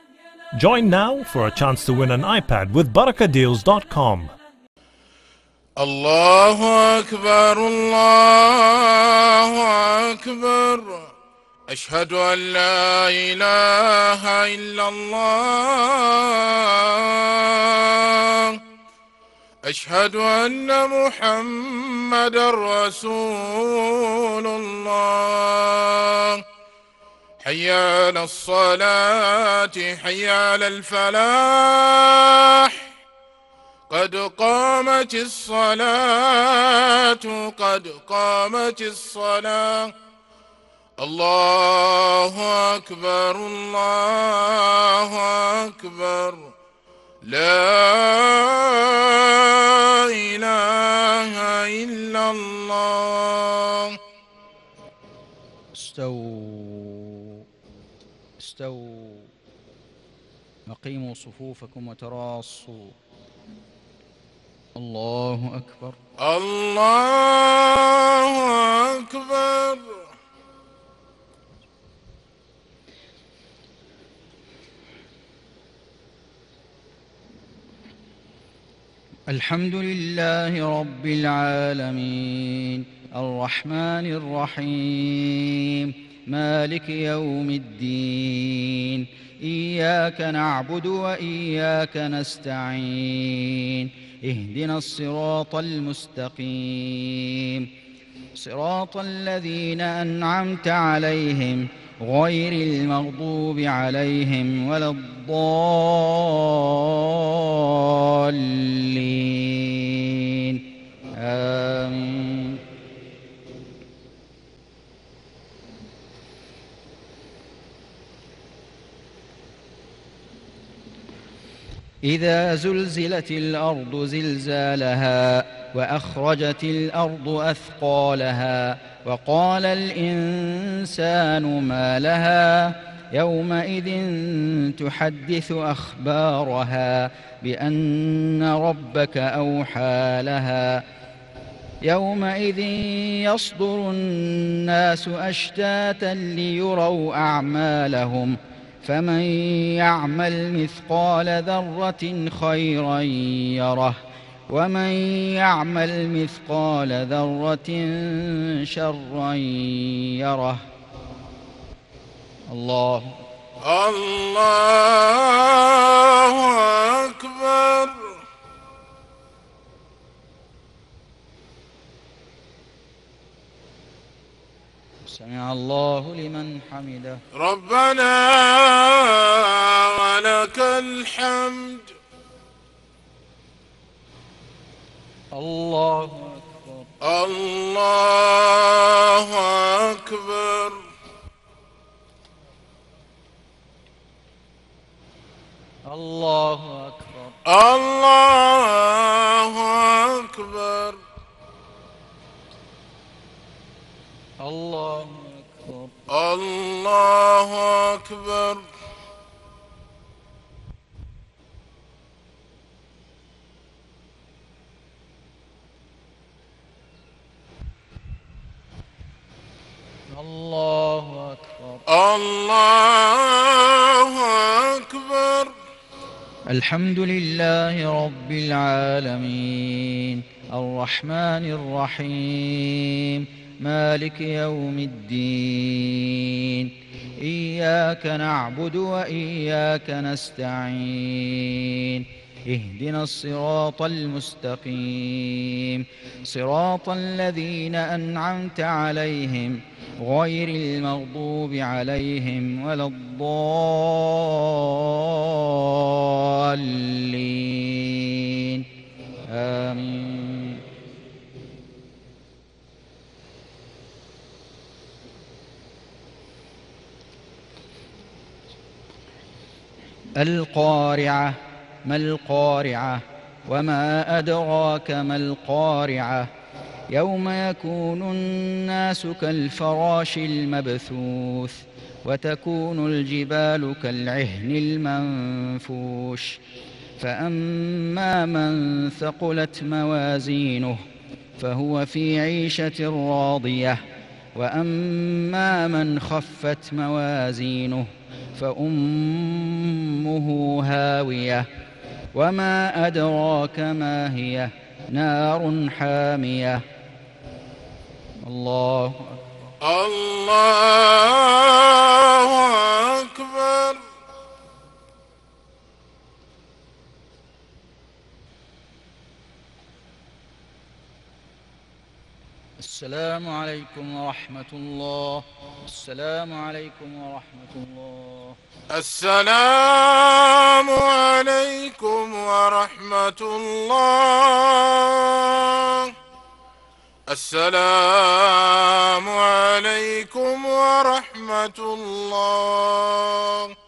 Join now for a chance to win an iPad with barakadeals.com. الله أكبر الله أكبر أشهد أن لا إله إلا الله أشهد أن محمدا رسول الله حي على الصلاة حي على الفلاح قد قامت الصلاة قد قامت الصلاة الله أكبر الله أكبر لا إله إلا الله. استووا أقيموا صفوفكم وتراصوا. الله أكبر الله أكبر. الحمد لله رب العالمين الرحمن الرحيم مالك يوم الدين إياك نعبد وإياك نستعين اهدنا الصراط المستقيم صراط الذين أنعمت عليهم غير المغضوب عليهم ولا الضالين آمين. إذا زلزلت الأرض زلزالها وأخرجت الأرض أثقالها وقال الإنسان ما لها يومئذ تحدث أخبارها بأن ربك أوحى لها يومئذ يصدر الناس أشتاتا ليروا أعمالهم فمن يعمل مثقال ذرة خيرا يره ومن يعمل مثقال ذرة شرا يره. الله أكبر. سمع الله لمن حمده. ربنا ولك الحمد. الله أكبر الله أكبر. الله أكبر الله أكبر. الله أكبر الله أكبر. الله أكبر الله أكبر. الحمد لله رب العالمين الرحمن الرحيم مالك يوم الدين إياك نعبد وإياك نستعين اهدنا الصراط المستقيم صراط الذين أنعمت عليهم غير المغضوب عليهم ولا الضالين آمين. القارعة ما القارعة وما أدراك ما القارعة يوم يكون الناس كالفراش المبثوث وتكون الجبال كالعهن المنفوش فأما من ثقلت موازينه فهو في عيشة راضية وأما من خفت موازينه فأمه أمه هاوية وما أدراك ما هي نار حامية. الله أكبر. الله أكبر. السلام عليكم ورحمة الله. السلام عليكم ورحمة الله. السلام عليكم ورحمة الله. السلام عليكم ورحمة الله.